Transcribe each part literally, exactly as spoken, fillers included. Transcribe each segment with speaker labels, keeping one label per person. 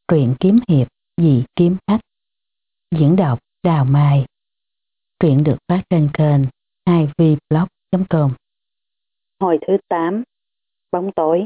Speaker 1: Truyện kiếm hiệp dị kiếm khách. Diễn đọc Đào Mai. Truyện được phát trên kênh hai v blog chấm com.
Speaker 2: Hồi thứ tám. Bóng tối.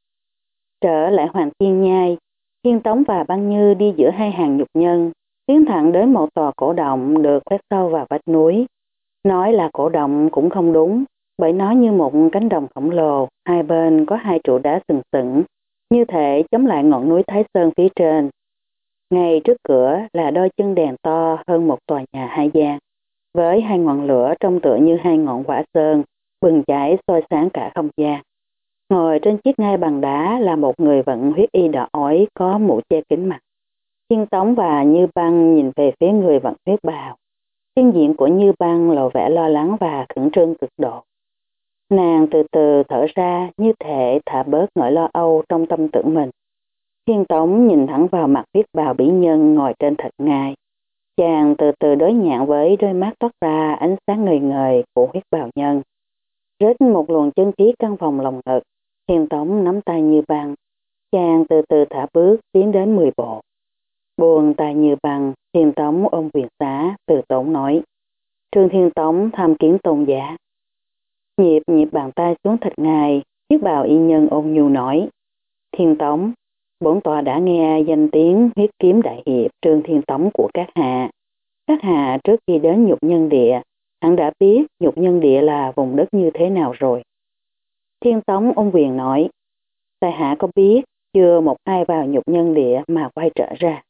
Speaker 2: Trở lại Hoàng Thiên Nhai, Thiên Tống và Băng Như đi giữa hai hàng nhục nhân, tiến thẳng đến một tòa cổ động được khoét sâu vào vách núi. Nói là cổ động cũng không đúng, bởi nó như một cánh đồng khổng lồ, hai bên có hai trụ đá sừng sững, như thể chống lại ngọn núi Thái Sơn phía trên. Ngay trước cửa là đôi chân đèn to hơn một tòa nhà hai gian, với hai ngọn lửa trông tựa như hai ngọn quả sơn, bừng cháy soi sáng cả không gian. Ngồi trên chiếc ngai bằng đá là một người vận huyết y đỏ ối có mũ che kín mặt. Thiên Tống và Như Băng nhìn về phía người vận huyết bào. Thiên diện của Như Băng lộ vẻ lo lắng và khẩn trương cực độ. Nàng từ từ thở ra như thể thả bớt nỗi lo âu trong tâm tưởng mình. Thiên Tống nhìn thẳng vào mặt huyết bào bỉ nhân ngồi trên thạch ngai. Chàng từ từ đối nhạn với đôi mắt toát ra ánh sáng ngời ngời của huyết bào nhân. Rết một luồng chân khí căng vòng lòng ngực. Thiên Tống nắm tay Như Băng. Chàng từ từ thả bước tiến đến mười bộ. Buông tay Như Băng, Thiên Tống ôm quyền xá, từ tốn nói. Trương Thiên Tống tham kiến tôn giả. Nhịp nhịp bàn tay xuống thạch ngài, huyết bào y nhân ôn nhu nói. Thiên Tống, bổn tọa đã nghe danh tiếng huyết kiếm đại hiệp Trương Thiên Tống của các hạ. Các hạ trước khi đến nhục nhân địa, hắn đã biết nhục nhân địa là vùng đất như thế nào rồi. Thiên Tống ôn quyền nói. Tại hạ có biết, chưa một ai vào nhục nhân địa mà quay trở ra.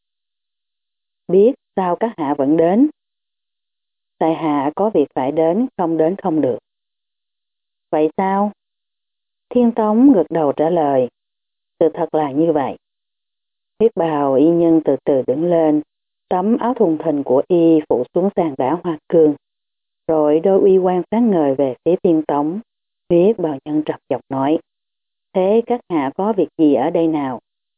Speaker 2: Biết sao các hạ vẫn đến? Tại hạ có việc phải đến, không đến không được. Vậy sao? Thiên Tống gật đầu trả lời. Sự thật là như vậy. Huyết bào y nhân từ từ đứng lên, tấm áo thùng thình của y phủ xuống sàn đá hoa cương. Rồi đôi uy quan sáng ngời về phía Thiên Tống. Huyết bào nhân trầm giọng nói. Thế các hạ có việc gì ở đây nào?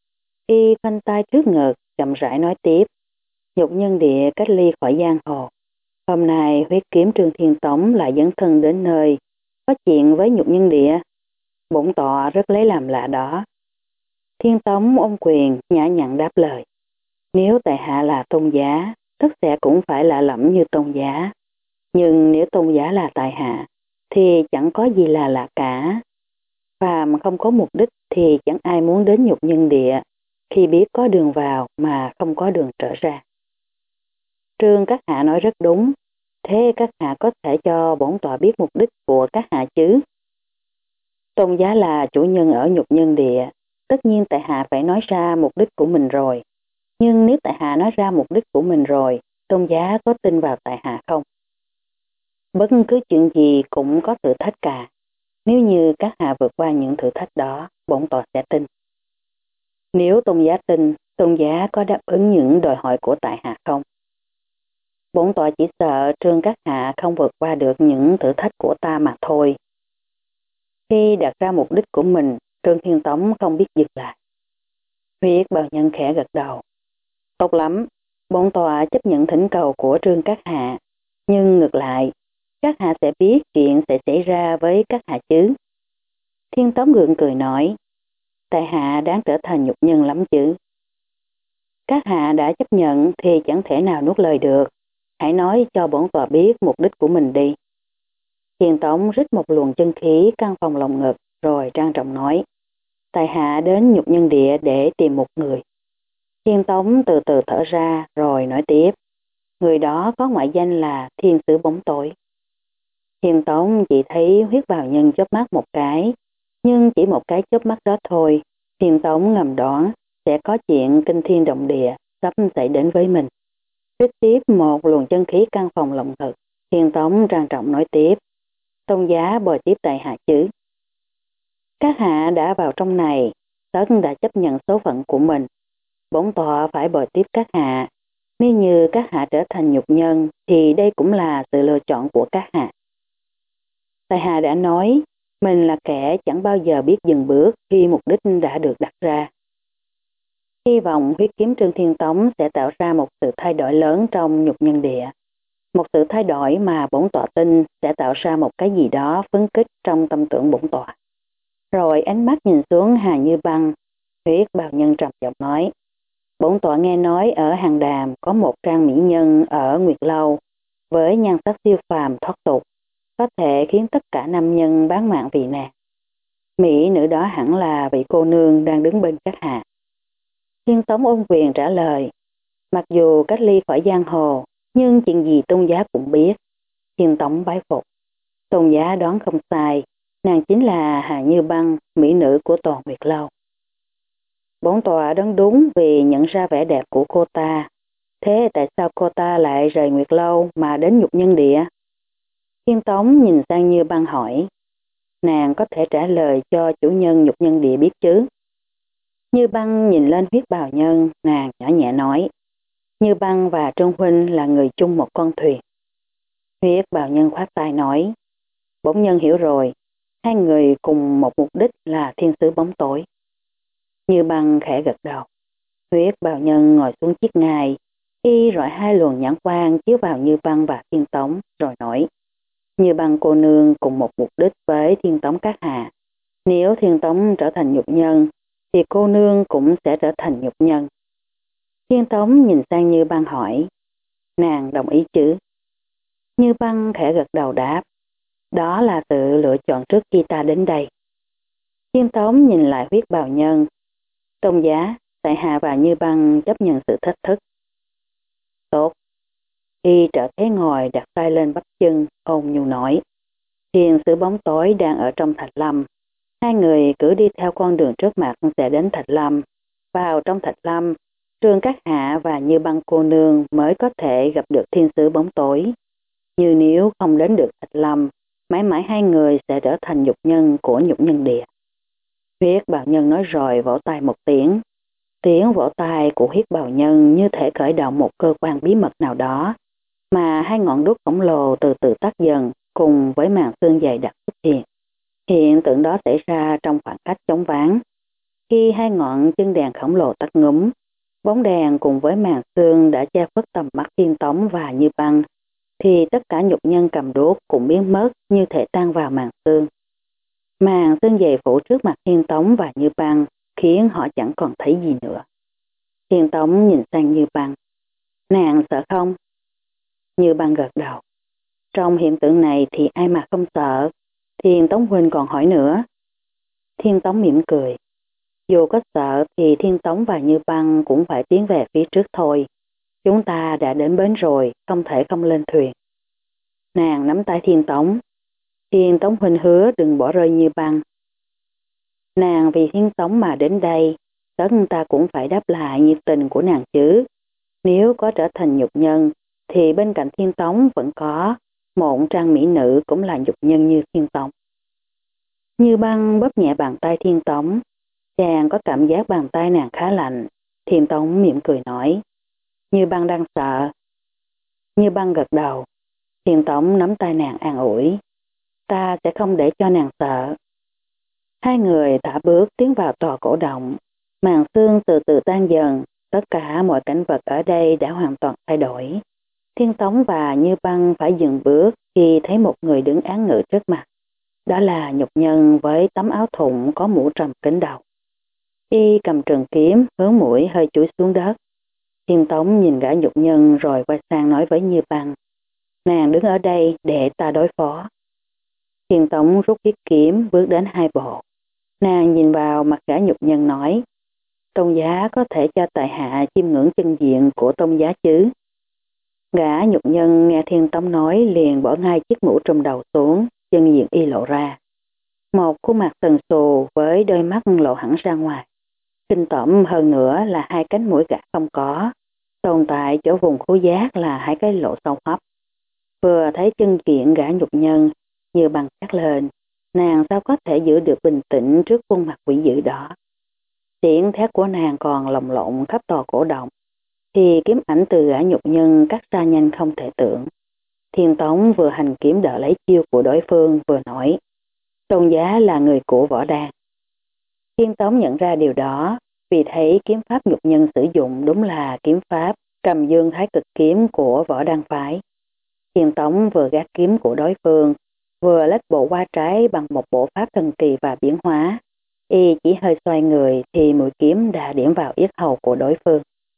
Speaker 2: Y khoanh tay trước ngực, chậm rãi nói tiếp. Nhục nhân địa cách ly khỏi giang hồ. Hôm nay huyết kiếm Trương Thiên Tống lại dẫn thân đến nơi. Có chuyện với nhục nhân địa. Bổn tọa rất lấy làm lạ đó. Thiên Tống ôm quyền nhã nhặn đáp lời. Nếu tại hạ là tôn giá, tất sẽ cũng phải lạ lẫm như tôn giá. Nhưng nếu tôn giá là tại hạ, thì chẳng có gì là lạ cả. Phàm không có mục đích thì chẳng ai muốn đến nhục nhân địa, khi biết có đường vào mà không có đường trở ra. Trương các hạ nói rất đúng, thế các hạ có thể cho bổn tọa biết mục đích của các hạ chứ? Tôn giá là chủ nhân ở nhục nhân địa, tất nhiên tại hạ phải nói ra mục đích của mình rồi. Nhưng nếu tại hạ nói ra mục đích của mình rồi, tôn giá có tin vào tại hạ không? Bất cứ chuyện gì cũng có thử thách cả. Nếu như các hạ vượt qua những thử thách đó, bổn tọa sẽ tin. Nếu tôn giá tin, tôn giá có đáp ứng những đòi hỏi của tại hạ không? Bổn tọa chỉ sợ Trương các hạ không vượt qua được những thử thách của ta mà thôi. Khi đặt ra mục đích của mình, Trương Thiên Tống không biết dừng lại. Huyết bào nhân khẽ gật đầu. Tốt lắm, bổn tọa chấp nhận thỉnh cầu của Trương các hạ. Nhưng ngược lại, các hạ sẽ biết chuyện sẽ xảy ra với các hạ chứ. Thiên Tống gượng cười nói. Tại hạ đáng trở thành nhục nhân lắm chứ. Các hạ đã chấp nhận thì chẳng thể nào nuốt lời được. Hãy nói cho bổn tọa biết mục đích của mình đi. Thiên Tống rít một luồng chân khí căng phòng lòng ngực rồi trang trọng nói. Tại hạ đến nhục nhân địa để tìm một người. Thiên Tống từ từ thở ra rồi nói tiếp. Người đó có ngoại danh là thiên sứ bóng tối. Thiên Tống chỉ thấy huyết bào nhân chớp mắt một cái. Nhưng chỉ một cái chớp mắt đó thôi. Thiên Tống ngầm đoán sẽ có chuyện kinh thiên động địa sắp xảy đến với mình. Rít tiếp một luồng chân khí căng phòng lòng ngực. Thiên Tống trang trọng nói tiếp. Tôn giá bồi tiếp tại hạ chứ. Các hạ đã vào trong này, tất đã chấp nhận số phận của mình. Bổn tọa phải bồi tiếp các hạ. Nếu như các hạ trở thành nhục nhân thì đây cũng là sự lựa chọn của các hạ. Tại hạ đã nói, mình là kẻ chẳng bao giờ biết dừng bước khi mục đích đã được đặt ra. Hy vọng huyết kiếm Trương Thiên Tống sẽ tạo ra một sự thay đổi lớn trong nhục nhân địa. Một sự thay đổi mà bổn tọa tin sẽ tạo ra một cái gì đó phấn kích trong tâm tưởng bổn tọa. Rồi ánh mắt nhìn xuống Hà Như Băng, huyết bào nhân trầm giọng nói. Bổn tọa nghe nói ở Hàng Đàm có một trang mỹ nhân ở Nguyệt Lâu với nhan sắc siêu phàm thoát tục, có thể khiến tất cả nam nhân bán mạng vì nàng. Mỹ nữ đó hẳn là vị cô nương đang đứng bên các hạ. Thiên Tống ôn quyền trả lời, mặc dù cách ly khỏi giang hồ, nhưng chuyện gì tôn giá cũng biết. Thiên Tống bái phục. Tôn giá đoán không sai, nàng chính là Hà Như Băng, mỹ nữ của toàn Nguyệt Lâu. Bổn tọa đoán đúng vì nhận ra vẻ đẹp của cô ta. Thế tại sao cô ta lại rời Nguyệt Lâu mà đến Nhục Nhân Địa? Thiên Tống nhìn sang Như Băng hỏi. Nàng có thể trả lời cho chủ nhân Nhục Nhân Địa biết chứ? Như Băng nhìn lên Huyết Bào Nhân, nàng nhỏ nhẹ nói. Như Băng và Trương Huynh là người chung một con thuyền. Huyết Bào Nhân khoát tay nói. Bổn nhân hiểu rồi, hai người cùng một mục đích là thiên sứ bóng tối. Như Băng khẽ gật đầu. Huyết Bào Nhân ngồi xuống chiếc ngai, y rọi hai luồng nhãn quang chiếu vào Như Băng và Thiên Tống, rồi nói. Như Băng cô nương cùng một mục đích với Thiên Tống các hạ. Nếu Thiên Tống trở thành nhục nhân, thì cô nương cũng sẽ trở thành nhục nhân. Thiên Tống nhìn sang Như Băng hỏi. Nàng đồng ý chứ? Như Băng khẽ gật đầu đáp. Đó là sự lựa chọn trước khi ta đến đây. Thiên Tống nhìn lại Huyết Bào Nhân. Tôn giá, tại hạ và Như Băng chấp nhận sự thách thức. Tốt. Y trở thế ngồi đặt tay lên bắp chân, ôn nhu nói. Thiên sứ bóng tối đang ở trong Thạch Lâm. Hai người cứ đi theo con đường trước mặt sẽ đến Thạch Lâm. Vào trong Thạch Lâm, Trương Các Hạ và Như Băng cô nương mới có thể gặp được thiên sứ bóng tối. Như nếu không đến được Thạch Lâm, mãi mãi hai người sẽ trở thành nhục nhân của Nhục Nhân Địa. Huyết Bào Nhân nói rồi vỗ tay một tiếng. Tiếng vỗ tay của Huyết Bào Nhân như thể khởi động một cơ quan bí mật nào đó, mà hai ngọn đuốc khổng lồ từ từ tắt dần cùng với màn sương dày đặc xuất hiện. Hiện tượng đó xảy ra trong khoảng cách trống vắng. Khi hai ngọn chân đèn khổng lồ tắt ngúm, bóng đèn cùng với màn sương đã che khuất tầm mắt Thiên Tống và Như Băng, thì tất cả nhục nhân cầm đuốc cũng biến mất như thể tan vào màn sương. Màn sương dày phủ trước mặt Thiên Tống và Như Băng khiến họ chẳng còn thấy gì nữa. Thiên Tống nhìn sang Như Băng. Nàng sợ không? Như Băng gật đầu. Trong hiện tượng này thì ai mà không sợ? Thiên Tống huynh còn hỏi nữa. Thiên Tống mỉm cười. Dù có sợ thì Thiên Tống và Như Băng cũng phải tiến về phía trước thôi. Chúng ta đã đến bến rồi, không thể không lên thuyền. Nàng nắm tay Thiên Tống. Thiên Tống huynh hứa đừng bỏ rơi Như Băng. Nàng vì Thiên Tống mà đến đây, tất ta cũng phải đáp lại nhiệt tình của nàng chứ. Nếu có trở thành nhục nhân, thì bên cạnh Thiên Tống vẫn có một trang mỹ nữ cũng là nhục nhân như Thiên Tống. Như Băng bóp nhẹ bàn tay Thiên Tống. Chàng có cảm giác bàn tay nàng khá lạnh. Thiên Tống mỉm cười nói. Như Băng đang sợ. Như Băng gật đầu. Thiên Tống nắm tay nàng an ủi. Ta sẽ không để cho nàng sợ. Hai người thả bước tiến vào tòa cổ động. Màn sương từ từ tan dần. Tất cả mọi cảnh vật ở đây đã hoàn toàn thay đổi. Thiên Tống và Như Băng phải dừng bước khi thấy một người đứng án ngự trước mặt. Đó là nhục nhân với tấm áo thụng có mũ trùm kín đầu. Y cầm trường kiếm hướng mũi hơi chúi xuống đất. Thiên Tống nhìn gã nhục nhân rồi quay sang nói với Như Băng. Nàng đứng ở đây để ta đối phó. Thiên Tống rút chiếc kiếm bước đến hai bộ. Nàng nhìn vào mặt gã nhục nhân nói. Tôn giá có thể cho tại hạ chiêm ngưỡng chân diện của tôn giá chứ? Gã nhục nhân nghe Thiên Tống nói liền bỏ ngay chiếc mũ trùm đầu xuống, chân diện y lộ ra. Một khuôn mặt sần sù với đôi mắt lộ hẳn ra ngoài. Kinh tởm hơn nữa là hai cánh mũi gã không có, tồn tại chỗ vùng khứu giác là hai cái lỗ sâu hấp. Vừa thấy chân kiện gã nhục nhân, Như Băng cắt lên, nàng sao có thể giữ được bình tĩnh trước khuôn mặt quỷ dữ đó. Tiếng thét của nàng còn lồng lộn khắp tòa cổ động, thì kiếm ảnh từ gã nhục nhân cắt ra nhanh không thể tưởng. Thiên Tống vừa hành kiếm đỡ lấy chiêu của đối phương vừa nói, tôn giá là người của Võ Đan. Thiên Tống nhận ra điều đó, vì thấy kiếm pháp nhục nhân sử dụng đúng là kiếm pháp Cầm Dương Thái Cực kiếm của Võ Đan phái. Thiên Tống vừa gác kiếm của đối phương, vừa lách bộ qua trái bằng một bộ pháp thần kỳ và biến hóa. Y chỉ hơi xoay người thì mũi kiếm đã điểm vào yết hầu của đối phương.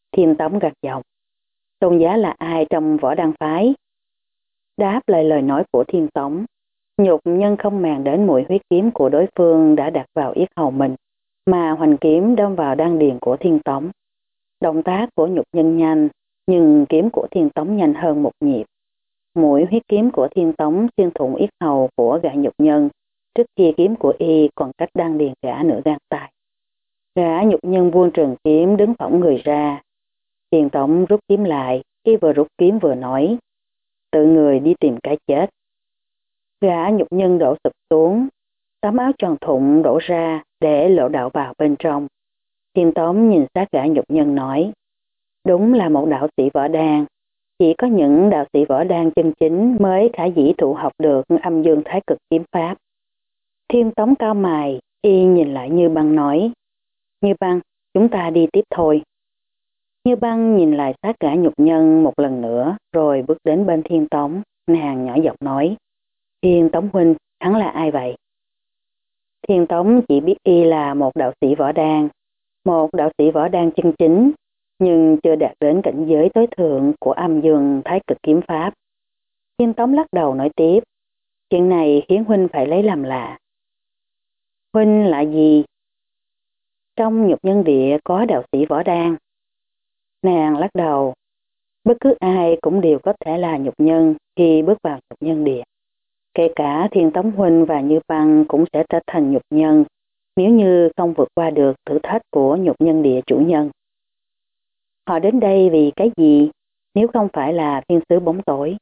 Speaker 2: Thiên Tống gật giọng. Tôn giá là ai trong Võ Đăng phái? Đáp lại lời nói của Thiên Tống, Nhục Nhân không màng đến mũi huyết kiếm của đối phương đã đặt vào yết hầu mình, mà hoành kiếm đâm vào đan điền của Thiên Tống. Động tác của Nhục Nhân nhanh, nhưng kiếm của Thiên Tống nhanh hơn một nhịp. Mũi huyết kiếm của Thiên Tống xuyên thủng yết hầu của gã Nhục Nhân, trước kia kiếm của y còn cách đan điền gã nửa gang tay. Gã Nhục Nhân vuông trường kiếm đứng phỏng người ra. Thiên Tống rút kiếm lại, y vừa rút kiếm vừa nói, tự người đi tìm cái chết. Gã Nhục Nhân đổ sụp xuống, tấm áo tròn thụng đổ ra để lộ đạo vào bên trong. Thiên Tống nhìn sát gã Nhục Nhân nói, đúng là một đạo sĩ võ đan, chỉ có những đạo sĩ võ đan chân chính mới khả dĩ thụ học được âm dương thái cực kiếm pháp. Thiên Tống cao mày, y nhìn lại Như Băng nói, Như Băng, chúng ta đi tiếp thôi. Như Băng nhìn lại sát gã Nhục Nhân một lần nữa, rồi bước đến bên Thiên Tống, nàng nhỏ giọng nói, Thiên Tống huynh, hắn là ai vậy? Thiên Tống chỉ biết y là một đạo sĩ võ đan, một đạo sĩ võ đan chân chính, nhưng chưa đạt đến cảnh giới tối thượng của âm dương thái cực kiếm pháp. Thiên Tống lắc đầu nói tiếp, chuyện này khiến huynh phải lấy làm lạ. Huynh là gì? Trong Nhục Nhân địa có đạo sĩ võ đan. Nàng lắc đầu, bất cứ ai cũng đều có thể là nhục nhân khi bước vào Nhục Nhân địa. Kể cả Thiên Tống huynh và Như Băng cũng sẽ trở thành nhục nhân nếu như không vượt qua được thử thách của Nhục Nhân địa chủ nhân. Họ đến đây vì cái gì nếu không phải là thiên sứ bóng tối?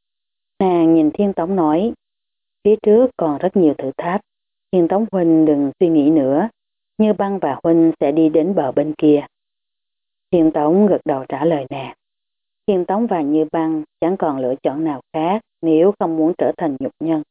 Speaker 2: Nàng nhìn Thiên Tống nói, phía trước còn rất nhiều thử thách, Thiên Tống huynh đừng suy nghĩ nữa, Như Băng và huynh sẽ đi đến bờ bên kia. Thiên Tống gật đầu trả lời nàng. Thiên Tống và Như Băng chẳng còn lựa chọn nào khác nếu không muốn trở thành nhục nhân.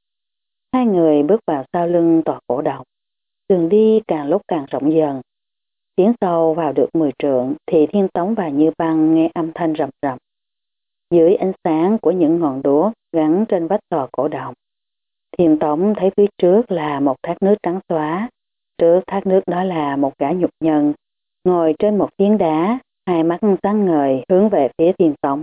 Speaker 2: Hai người bước vào sau lưng tòa cổ động. Đường đi càng lúc càng rộng dần. Tiến sâu vào được mười trượng thì Thiên Tống và Như Băng nghe âm thanh rầm rầm. Dưới ánh sáng của những ngọn đuốc gắn trên vách tòa cổ động, Thiên Tống thấy phía trước là một thác nước trắng xóa. Trước thác nước đó là một gã nhục nhân, ngồi trên một phiến đá, hai mắt sáng ngời hướng về phía Thiên Tống.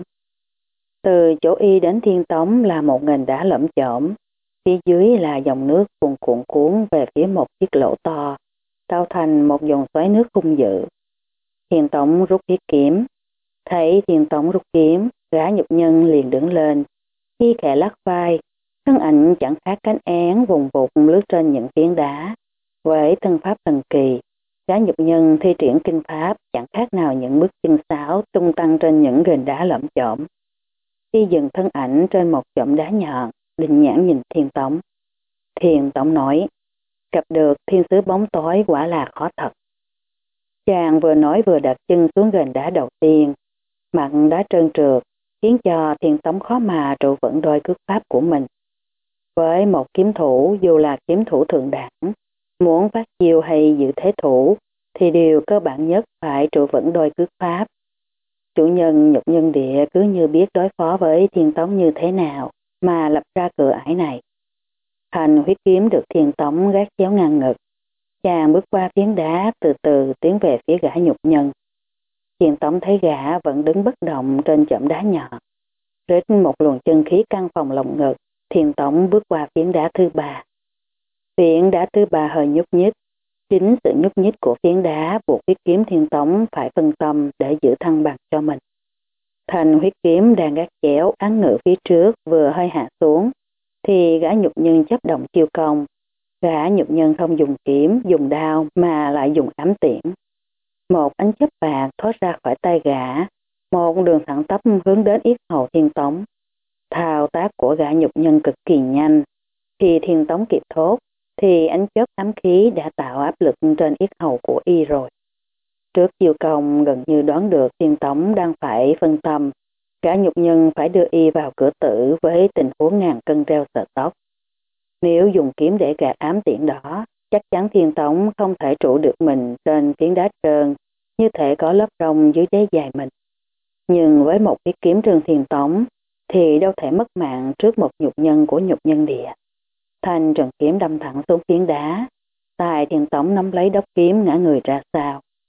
Speaker 2: Từ chỗ y đến Thiên Tống là một nền đá lởm chởm, phía dưới là dòng nước cuồn cuộn cuốn về phía một chiếc lỗ to, tạo thành một dòng xoáy nước hung dữ. Thiên Tống rút thiết kiếm, thấy Thiên Tống rút kiếm, gã nhục nhân liền đứng lên, y khẽ lắc vai, thân ảnh chẳng khác cánh én vùng vụt lướt trên những phiến đá. Với thân pháp thần kỳ, gã nhục nhân thi triển kinh pháp chẳng khác nào những bước chân sáo tung tăng trên những gền đá lởm chởm. Y dừng thân ảnh trên một chộm đá nhọn, định nhãn nhìn Thiên Tống. Thiên Tống nói, gặp được thiên sứ bóng tối quả là khó thật. Chàng vừa nói vừa đặt chân xuống gền đá đầu tiên, mặt đá trơn trượt, khiến cho Thiên Tống khó mà trụ vững đôi cước pháp của mình. Với một kiếm thủ dù là kiếm thủ thượng đẳng, muốn phát chiêu hay giữ thế thủ thì điều cơ bản nhất phải trụ vững đôi cước pháp. Chủ nhân Nhục Nhân địa cứ như biết đối phó với Thiên Tống như thế nào mà lập ra cửa ải này. Thành huyết kiếm được Thiên Tống gác chéo ngang ngực. Chàng bước qua phiến đá từ từ tiến về phía gã nhục nhân. Thiên Tống thấy gã vẫn đứng bất động trên chõm đá nhỏ. Rít một luồng chân khí căng phòng lồng ngực, Thiên Tống bước qua phiến đá thứ ba. Phiến đá thứ ba hơi nhúc nhích. Chính sự nhúc nhích của phiến đá buộc huyết kiếm Thiên Tống phải phân tâm để giữ thăng bằng cho mình. Thành huyết kiếm đang gác chéo án ngự phía trước vừa hơi hạ xuống, thì gã nhục nhân chấp động chiêu công. Gã nhục nhân không dùng kiếm, dùng đao mà lại dùng ám tiễn. Một ánh chớp bạc thoát ra khỏi tay gã, một đường thẳng tắp hướng đến yết hầu Thiên Tống. Thao tác của gã nhục nhân cực kỳ nhanh. Khi Thiên Tống kịp thốt, thì ánh chớp ám khí đã tạo áp lực trên yết hầu của y rồi. Trước chiêu công gần như đoán được Thiên Tống đang phải phân tâm, gã nhục nhân phải đưa y vào cửa tử với tình huống ngàn cân treo sợi tóc. Nếu dùng kiếm để gạt ám tiễn đó, chắc chắn Thiên Tống không thể trụ được mình trên phiến đá trơn, như thể có lớp rong dưới đáy dài mình. Nhưng với một cái kiếm trường Thiên Tống, thì đâu thể mất mạng trước một nhục nhân của Nhục Nhân địa. Thanh trường kiếm đâm thẳng xuống phiến đá, tài Thiên Tống nắm lấy đốc kiếm ngã người ra sau.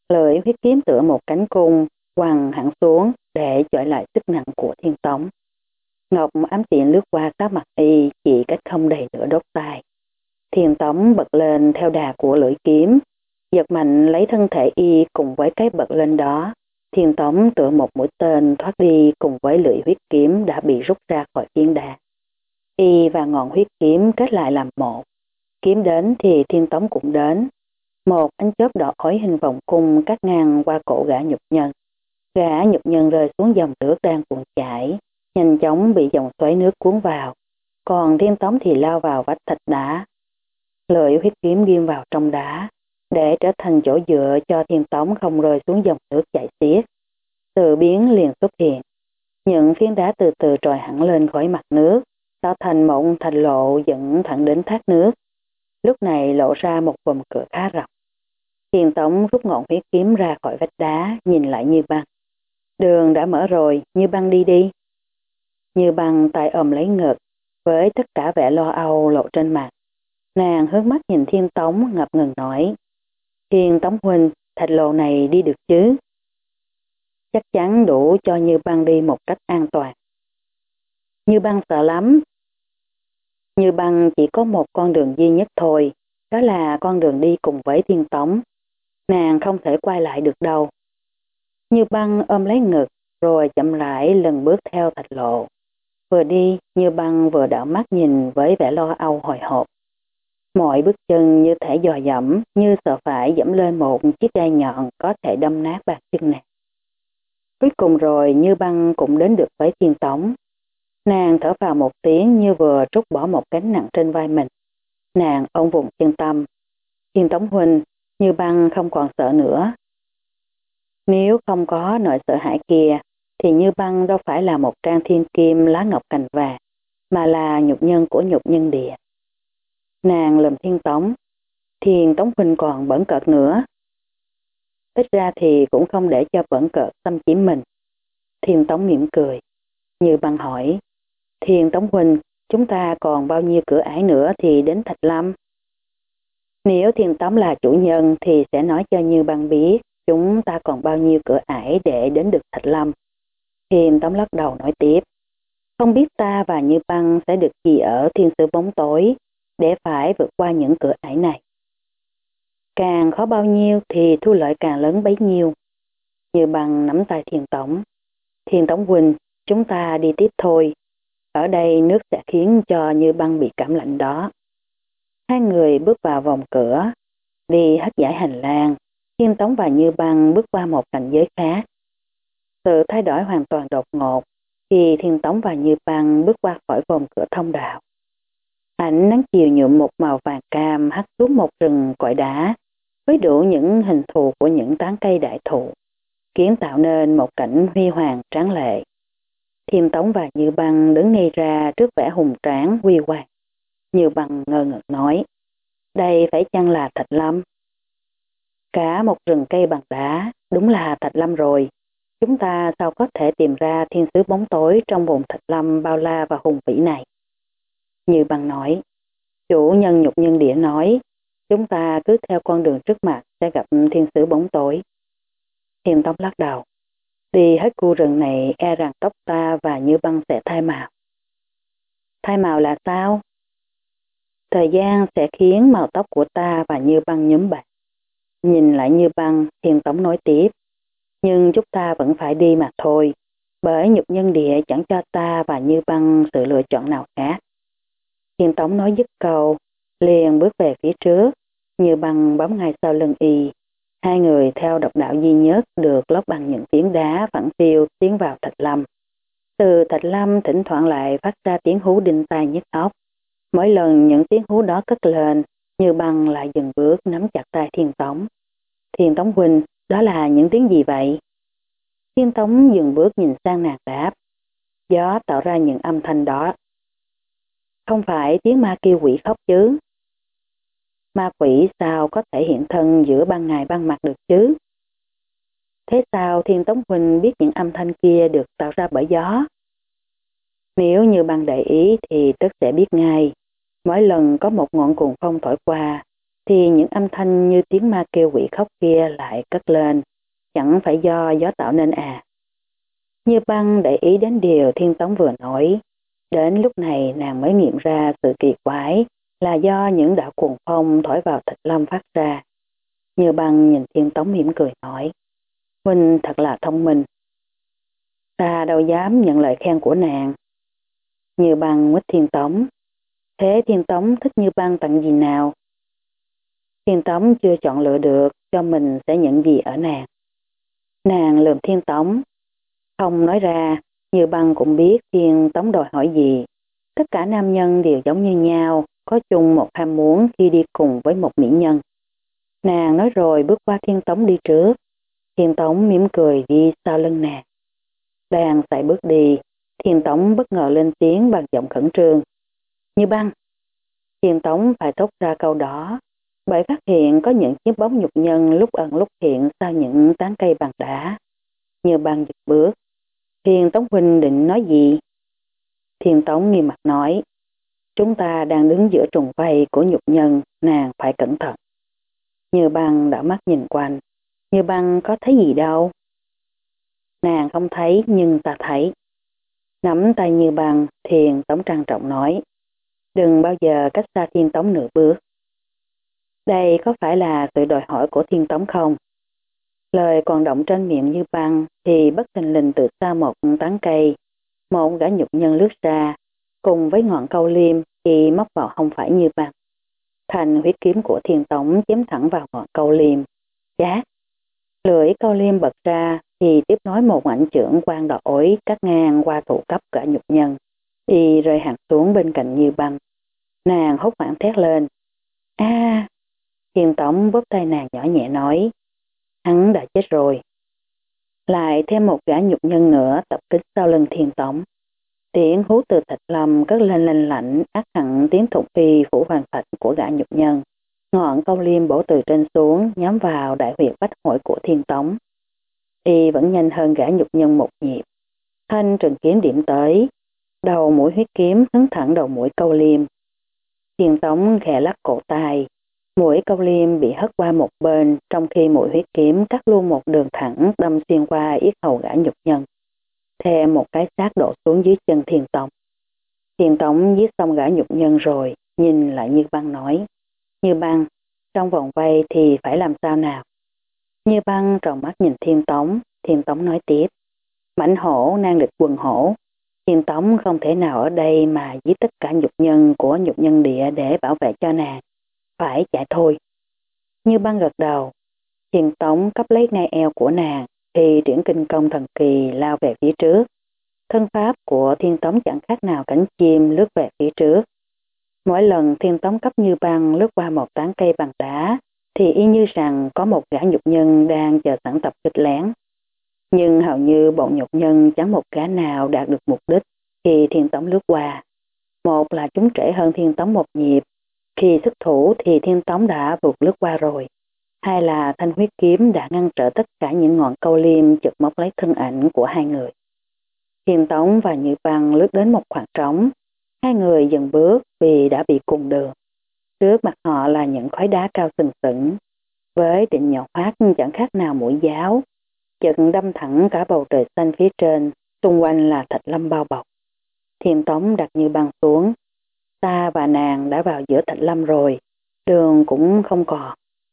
Speaker 2: Lưỡi huyết kiếm tựa một cánh cung, quằn hẳn xuống để chọi lại sức nặng của Thiên Tống. Ngọc ám tiện lướt qua sát mặt y, chỉ cách không đầy nửa đốt tay. Thiên Tống bật lên theo đà của lưỡi kiếm, giật mạnh lấy thân thể y cùng với cái bật lên đó. Thiên Tống tựa một mũi tên thoát đi cùng với lưỡi huyết kiếm đã bị rút ra khỏi phiến đá. Y và ngọn huyết kiếm kết lại làm một. Kiếm đến thì Thiên Tống cũng đến. Một ánh chớp đỏ khói hình vòng cung cắt ngang qua cổ gã nhục nhân. Gã nhục nhân rơi xuống dòng nước đang cuộn chảy, nhanh chóng bị dòng xoáy nước cuốn vào. Còn Thiên Tống thì lao vào vách thạch đá. Lưỡi huyết kiếm ghim vào trong đá, để trở thành chỗ dựa cho Thiên Tống không rơi xuống dòng nước chảy xiết. Từ biến liền xuất hiện. Những phiến đá từ từ trồi hẳn lên khỏi mặt nước, tạo thành một thành lộ dẫn thẳng đến thác nước. Lúc này lộ ra một vùng cửa khá rộng. Thiên Tống rút ngọn huyết kiếm ra khỏi vách đá, nhìn lại Như Băng. Đường đã mở rồi, Như Băng đi đi. Như Băng tay ôm lấy ngực, với tất cả vẻ lo âu lộ trên mặt. Nàng hướng mắt nhìn Thiên Tống ngập ngừng nói. Thiên Tống huynh, thạch lộ này đi được chứ? Chắc chắn đủ cho Như Băng đi một cách an toàn. Như Băng sợ lắm. Như Băng chỉ có một con đường duy nhất thôi, đó là con đường đi cùng với Thiên Tống. Nàng không thể quay lại được đâu. Như Băng ôm lấy ngực, rồi chậm rãi lần bước theo thạch lộ. Vừa đi, Như Băng vừa đảo mắt nhìn với vẻ lo âu hồi hộp. Mọi bước chân như thể dò dẫm, như sợ phải dẫm lên một chiếc gai nhọn có thể đâm nát bàn chân nàng. Cuối cùng rồi Như Băng cũng đến được với Thiên Tống. Nàng thở vào một tiếng như vừa trút bỏ một gánh nặng trên vai mình. Nàng ôm vùng chân tâm. Thiên Tống huynh, Như Băng không còn sợ nữa. Nếu không có nỗi sợ hãi kia, thì Như Băng đâu phải là một trang thiên kim lá ngọc cành vàng, mà là nhục nhân của nhục nhân địa. Nàng lườm Thiên Tống. Thiên Tống huynh còn bẩn cợt nữa. Ít ra thì cũng không để cho bẩn cợt xâm chiếm mình. Thiên Tống mỉm cười. Như Băng hỏi. Thiên Tống huynh, chúng ta còn bao nhiêu cửa ải nữa thì đến Thạch Lâm? Nếu Thiên Tống là chủ nhân thì sẽ nói cho Như Băng biết chúng ta còn bao nhiêu cửa ải để đến được Thạch Lâm. Thiên Tống lắc đầu nói tiếp. Không biết ta và Như Băng sẽ được gì ở thiên sử bóng tối để phải vượt qua những cửa ải này. Càng khó bao nhiêu thì thu lợi càng lớn bấy nhiêu. Như Băng nắm tay Thiên Tống. Thiên Tống huynh, chúng ta đi tiếp thôi. Ở đây nước sẽ khiến cho Như Băng bị cảm lạnh đó. Hai người bước vào vòng cửa, đi hết dải hành lang. Thiên Tống và Như Băng bước qua một cảnh giới khác. Sự thay đổi hoàn toàn đột ngột khi Thiên Tống và Như Băng bước qua khỏi vòng cửa thông đạo. Ánh nắng chiều nhuộm một màu vàng cam hắt xuống một rừng cội đá với đủ những hình thù của những tán cây đại thụ, kiến tạo nên một cảnh huy hoàng tráng lệ. Thiên Tống và Như Băng đứng ngây ra trước vẻ hùng tráng huy hoàng. Như Băng ngơ ngẩn nói, đây phải chăng là Thạch Lâm? Cả một rừng cây bằng đá, đúng là Thạch Lâm rồi. Chúng ta sao có thể tìm ra thiên sứ bóng tối trong vùng Thạch Lâm bao la và hùng vĩ này? Như Băng nói, chủ nhân nhục nhân địa nói, chúng ta cứ theo con đường trước mặt sẽ gặp thiên sứ bóng tối. Thiên Tống lắc đầu, đi hết khu rừng này e rằng tóc ta và Như Băng sẽ thay màu. Thay màu là sao? Thời gian sẽ khiến màu tóc của ta và Như Băng nhóm bạc. Nhìn lại Như Băng, Thiên Tống nói tiếp, nhưng chúng ta vẫn phải đi mà thôi, bởi nhục nhân địa chẳng cho ta và Như Băng sự lựa chọn nào khác. Thiên Tống nói dứt câu, liền bước về phía trước, Như Băng bám ngay sau lưng y. Hai người theo độc đạo duy nhất được lót bằng những tiếng đá phẳng phiu tiến vào Thạch Lâm. Từ Thạch Lâm thỉnh thoảng lại phát ra tiếng hú đinh tai nhức óc. Mỗi lần những tiếng hú đó cất lên, Như Băng lại dừng bước nắm chặt tay Thiên Tống. Thiên Tống huynh, đó là những tiếng gì vậy? Thiên Tống dừng bước nhìn sang nàng đáp. Gió tạo ra những âm thanh đó. Không phải tiếng ma kêu quỷ khóc chứ? Ma quỷ sao có thể hiện thân giữa ban ngày ban mặt được chứ? Thế sao Thiên Tống huynh biết những âm thanh kia được tạo ra bởi gió? Nếu Như Băng để ý thì tức sẽ biết ngay. Mỗi lần có một ngọn cuồng phong thổi qua, thì những âm thanh như tiếng ma kêu quỷ khóc kia lại cất lên, chẳng phải do gió tạo nên à. Như Băng để ý đến điều Thiên Tống vừa nói, đến lúc này nàng mới nghiệm ra sự kỳ quái là do những đạo cuồng phong thổi vào Thạch Lâm phát ra. Như Băng nhìn Thiên Tống mỉm cười nói, huynh thật là thông minh. Ta đâu dám nhận lời khen của nàng. Như Băng nguyết Thiên Tống. Thế Thiên Tống thích Như Băng tặng gì nào? Thiên Tống chưa chọn lựa được cho mình sẽ nhận gì ở nàng. Nàng lườm Thiên Tống. Không nói ra, Như Băng cũng biết Thiên Tống đòi hỏi gì. Tất cả nam nhân đều giống như nhau, có chung một ham muốn khi đi cùng với một mỹ nhân. Nàng nói rồi bước qua Thiên Tống đi trước. Thiên Tống mỉm cười đi sau lưng nàng. Đang sải bước đi, Thiên Tống bất ngờ lên tiếng bằng giọng khẩn trương. Như Băng. Thiên Tống phải thốt ra câu đó, bởi phát hiện có những chiếc bóng nhục nhân lúc ẩn lúc hiện sau những tán cây bằng đá. Như Băng giật bước. Thiên Tống huynh định nói gì? Thiên Tống nghiêm mặt nói, chúng ta đang đứng giữa trùng vây của nhục nhân, nàng phải cẩn thận. Như Băng đảo mắt nhìn quanh. Như Băng có thấy gì đâu? Nàng không thấy nhưng ta thấy. Nắm tay Như Băng, Thiên Tống trang trọng nói, đừng bao giờ cách xa Thiên Tống nửa bước. Đây có phải là sự đòi hỏi của Thiên Tống không? Lời còn động trên miệng Như Băng thì bất thình lình từ xa một tán cây, một gã nhục nhân lướt ra, cùng với ngọn câu liêm thì móc vào hông phải Như Băng. Thành huyết kiếm của Thiên Tống chém thẳng vào ngọn câu liêm. Chát! Lưỡi câu liêm bật ra thì tiếp nối một mảnh chưởng quang đỏ ối cắt ngang qua thủ cấp gã nhục nhân, y rơi hẳn xuống bên cạnh Như Băng. Nàng hốt hoảng thét lên. A! Thiên Tống bóp tay nàng nhỏ nhẹ nói, hắn đã chết rồi. Lại thêm một gã nhục nhân nữa tập kích sau lưng Thiên Tống. Tiếng hú từ Thạch Lâm cất lên lanh lảnh, ác hẳn tiếng thục phi phủ hoàng thạch của gã nhục nhân. Ngọn câu liêm bổ từ trên xuống nhắm vào đại huyệt bách hội của Thiên Tống. Y vẫn nhanh hơn gã nhục nhân một nhịp. Thanh trường kiếm điểm tới, đầu mũi huyết kiếm hướng thẳng đầu mũi câu liêm. Thiên Tống khẽ lắc cổ tay, mũi câu liêm bị hất qua một bên, trong khi mũi huyết kiếm cắt luôn một đường thẳng đâm xuyên qua yết hầu gã nhục nhân. Thêm một cái xác đổ xuống dưới chân Thiên Tống. Thiên Tống giết xong gã nhục nhân rồi, nhìn lại Như Băng nói, Như Băng, trong vòng vây thì phải làm sao nào? Như Băng tròn mắt nhìn Thiên Tống, Thiên Tống nói tiếp, mãnh hổ nan địch quần hổ. Thiên Tống không thể nào ở đây mà giết tất cả nhục nhân của nhục nhân địa để bảo vệ cho nàng. Phải chạy thôi. Như Băng gật đầu. Thiên Tống cấp lấy ngay eo của nàng thì triển kinh công thần kỳ lao về phía trước. Thân pháp của Thiên Tống chẳng khác nào cánh chim lướt về phía trước. Mỗi lần Thiên Tống cấp Như Băng lướt qua một tán cây bằng đá thì y như rằng có một gã nhục nhân đang chờ sẵn tập kích lén. Nhưng hầu như bọn nhục nhân chẳng một gã nào đạt được mục đích khi Thiên Tống lướt qua. Một là chúng trễ hơn Thiên Tống một nhịp. Khi xuất thủ thì Thiên Tống đã vụt lướt qua rồi. Hai là thanh huyết kiếm đã ngăn trở tất cả những ngọn câu liêm chực móc lấy thân ảnh của hai người. Thiên Tống và Như Băng lướt đến một khoảng trống. Hai người dừng bước vì đã bị cùng đường. Trước mặt họ là những khói đá cao sừng sững, với định nhọn hoắt chẳng khác nào mũi giáo, chợt đâm thẳng cả bầu trời xanh phía trên, xung quanh là Thạch Lâm bao bọc. Thiên Tống đặt Như Băng xuống. Ta và nàng đã vào giữa Thạch Lâm rồi, đường cũng không còn.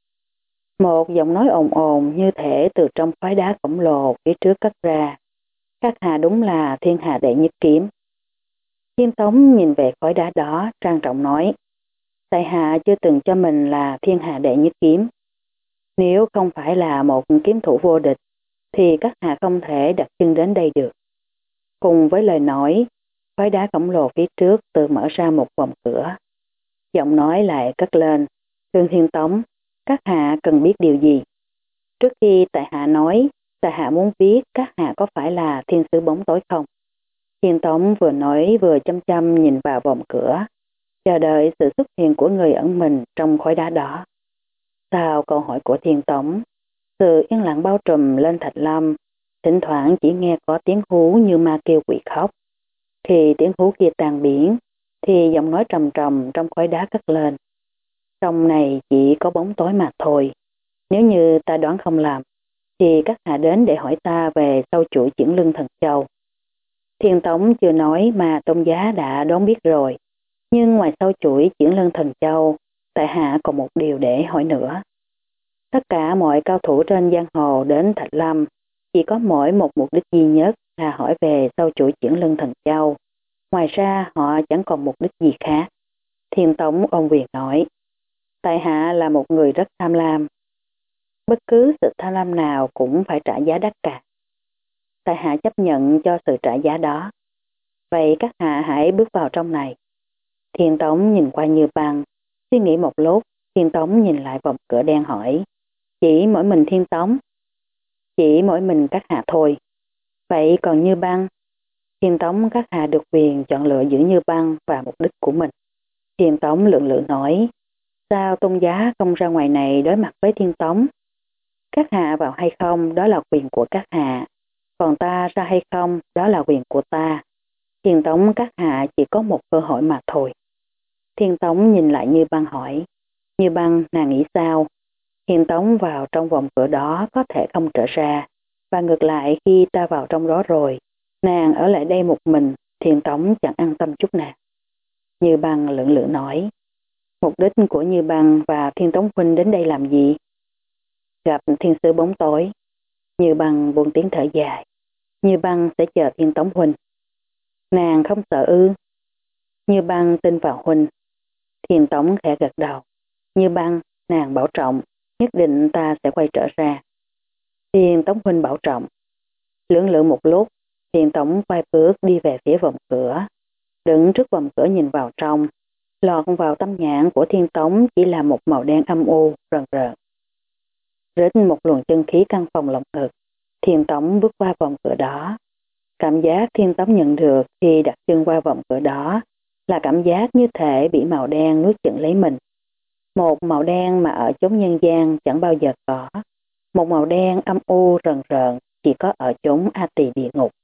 Speaker 2: Một giọng nói ồn ồn như thể từ trong khói đá khổng lồ phía trước cất ra. Các hạ đúng là thiên hạ đệ nhất kiếm. Thiên Tống nhìn về khói đá đó, trang trọng nói, tại hạ chưa từng cho mình là thiên hạ đệ nhất kiếm. Nếu không phải là một kiếm thủ vô địch, thì các hạ không thể đặt chân đến đây được. Cùng với lời nói, khói đá khổng lồ phía trước tự mở ra một vòng cửa. Giọng nói lại cất lên, Thương Thiên Tống, các hạ cần biết điều gì? Trước khi tại hạ nói, tại hạ muốn biết các hạ có phải là thiên sứ bóng tối không? Thiên Tống vừa nói vừa chăm chăm nhìn vào vòng cửa, chờ đợi sự xuất hiện của người ẩn mình trong khói đá đó. Sau câu hỏi của Thiên Tống, sự yên lặng bao trùm lên Thạch Lâm, thỉnh thoảng chỉ nghe có tiếng hú như ma kêu quỷ khóc. Khi tiếng hú kia tan biến, thì giọng nói trầm trầm trong khói đá cất lên. Trong này chỉ có bóng tối mà thôi. Nếu như ta đoán không lầm, thì các hạ đến để hỏi ta về sâu chuỗi chuyển lưng thần châu. Thiên Tống chưa nói mà Tôn Giá đã đoán biết rồi. Nhưng ngoài sâu chuỗi chuyển lưng thần châu, tại hạ còn một điều để hỏi nữa. Tất cả mọi cao thủ trên giang hồ đến Thạch Lâm chỉ có mỗi một mục đích duy nhất là hỏi về sâu chuỗi chuyển lưng thần châu. Ngoài ra họ chẳng còn mục đích gì khác. Thiên Tống ôm quyền nói, tại hạ là một người rất tham lam. Bất cứ sự tham lam nào cũng phải trả giá đắt cả. Tại hạ chấp nhận cho sự trả giá đó. Vậy các hạ hãy bước vào trong này. Thiên Tống nhìn qua Như Băng, suy nghĩ một lúc, Thiên Tống nhìn lại vòng cửa đen hỏi, chỉ mỗi mình Thiên Tống? Chỉ mỗi mình các hạ thôi. Vậy còn Như Băng? Thiên Tống các hạ được quyền chọn lựa giữa Như Băng và mục đích của mình. Thiên Tống lượng lự nói, sao Tôn Giá không ra ngoài này đối mặt với Thiên Tống? Các hạ vào hay không đó là quyền của các hạ, còn ta ra hay không đó là quyền của ta. Thiên Tống các hạ chỉ có một cơ hội mà thôi. Thiên Tống nhìn lại Như Băng hỏi, Như Băng nàng nghĩ sao? Thiên Tống vào trong vòng cửa đó có thể không trở ra, và ngược lại khi ta vào trong đó rồi, nàng ở lại đây một mình, Thiên Tống chẳng an tâm chút nào. Như Băng lượng lự nói, mục đích của Như Băng và Thiên Tống huynh đến đây làm gì? Gặp thiên sư bóng tối. Như Băng buông tiếng thở dài. Như Băng sẽ chờ Thiên Tống huynh. Nàng không sợ ư? Như Băng tin vào huynh. Thiên Tống khẽ gật đầu. Như Băng, nàng bảo trọng, nhất định ta sẽ quay trở ra. Thiên Tống huynh bảo trọng. Lưỡng lự một lúc, Thiên Tống quay bước đi về phía vòng cửa. Đứng trước vòng cửa nhìn vào trong, lọt vào tâm nhãn của Thiên Tống chỉ là một màu đen âm u, rần rợn. Rít một luồng chân khí căn phòng lồng ngực, Thiên Tống bước qua vòng cửa đó. Cảm giác Thiên Tống nhận được khi đặt chân qua vòng cửa đó là cảm giác như thể bị màu đen nuốt chửng lấy mình. Một màu đen mà ở chốn nhân gian chẳng bao giờ có. Một màu đen âm u rần rợn chỉ có ở chốn A Tỳ địa ngục.